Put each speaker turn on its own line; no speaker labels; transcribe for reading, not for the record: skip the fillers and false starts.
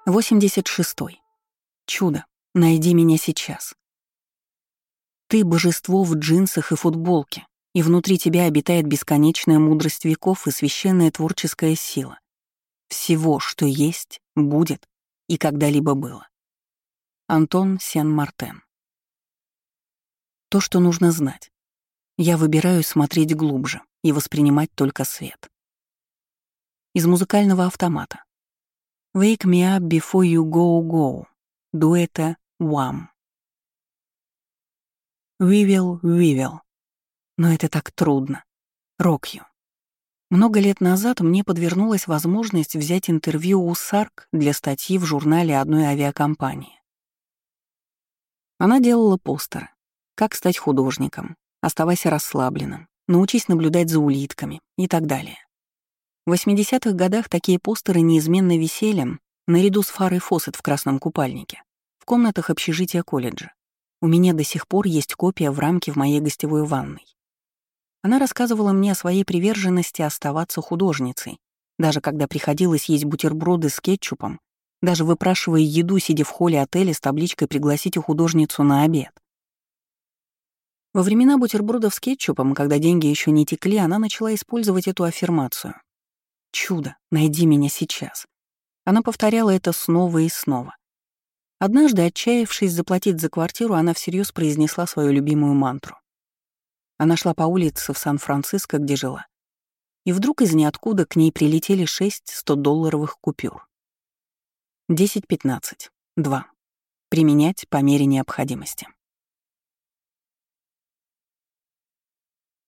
86. Чудо, найди меня сейчас. Ты — божество в джинсах и футболке, и внутри тебя обитает бесконечная мудрость веков и священная творческая сила. Всего, что есть, будет и когда-либо было. Антон Сен-Мартен. То, что нужно знать. Я выбираю смотреть глубже и воспринимать только свет. Из музыкального автомата. Wake me up before you go. Дуэта Wham. We will. Но это так трудно. Rock you. Много лет назад мне подвернулась возможность взять интервью у Сарк для статьи в журнале одной авиакомпании. Она делала постеры. Как стать художником, оставайся расслабленным, научись наблюдать за улитками и так далее. В 80-х годах такие постеры неизменно висели наряду с Фарой Фоссет в красном купальнике в комнатах общежития колледжа. У меня до сих пор есть копия в рамке в моей гостевой ванной. Она рассказывала мне о своей приверженности оставаться художницей, даже когда приходилось есть бутерброды с кетчупом, даже выпрашивая еду, сидя в холле отеля с табличкой «Пригласите художницу на обед». Во времена бутербродов с кетчупом, когда деньги еще не текли, она начала использовать эту аффирмацию. «Чудо, найди меня сейчас». Она повторяла это снова и снова. Однажды, отчаявшись заплатить за квартиру, она всерьез произнесла свою любимую мантру. Она шла по улице в Сан-Франциско, где жила. И вдруг из ниоткуда к ней прилетели 6 100-долларовых купюр. 10-15. 2. Применять по мере необходимости.